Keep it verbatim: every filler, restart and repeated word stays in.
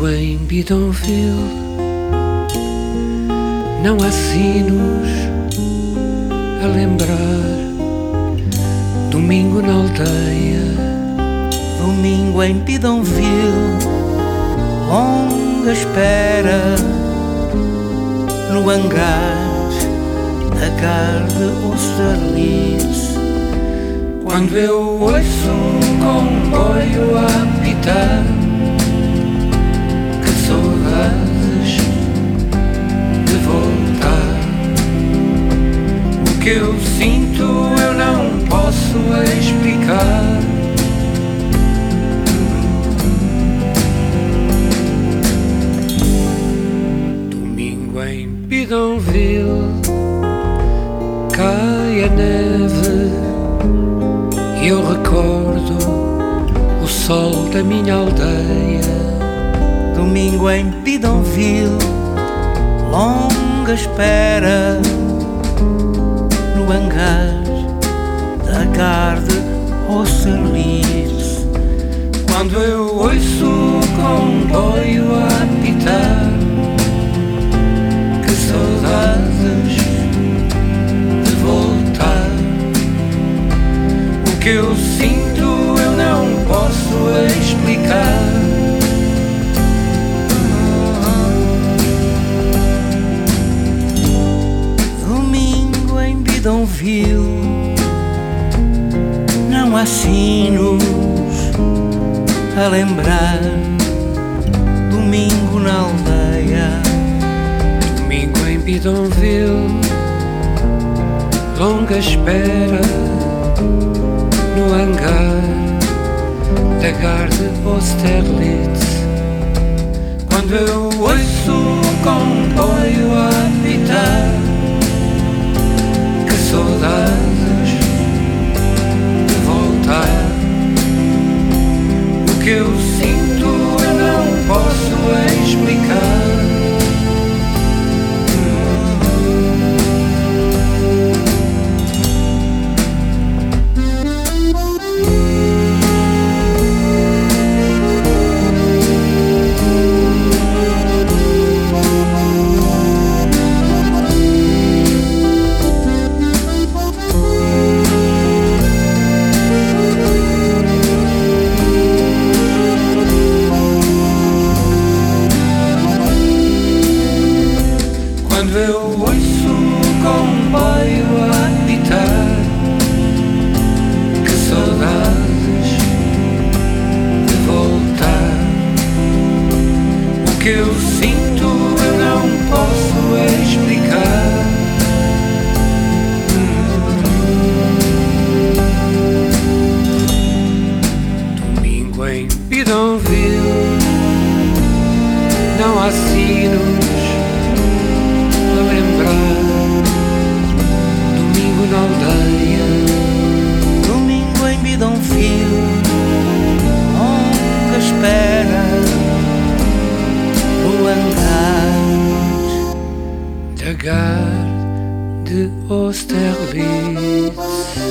Domingo em Bidonville, não há sinos a lembrar. Domingo na aldeia, domingo em Bidonville, longa espera no hangar da Garde Austerlitz. Quando eu ouço um comboio a apitar, que saudades de voltar. O que eu sinto eu não posso explicar. Domingo em Bidonville, cai a neve e eu recordo o sol da minha aldeia. Domingo em Bidonville, longa espera no hangar da Garde Austerlitz. Quando eu ouço o comboio a apitar, que saudades de voltar. O que eu sinto eu não posso explicar. Domingo em Bidonville, não há sinos a lembrar. Domingo na aldeia, Domingo em Bidonville, longa espera no hangar da Garde Austerlitz. Quando eu ouço o comboio a apitar, que saudades de voltar. O que eu sinto eu não posso explicar. Quando eu ouço o comboio a apitar, que saudades de voltar. O que eu sinto eu não posso explicar. Domingo em Bidonville, não há sinos a lembrar. Domingo na aldeia, domingo em Bidonville, longa espera no hangar da Garde Austerlitz.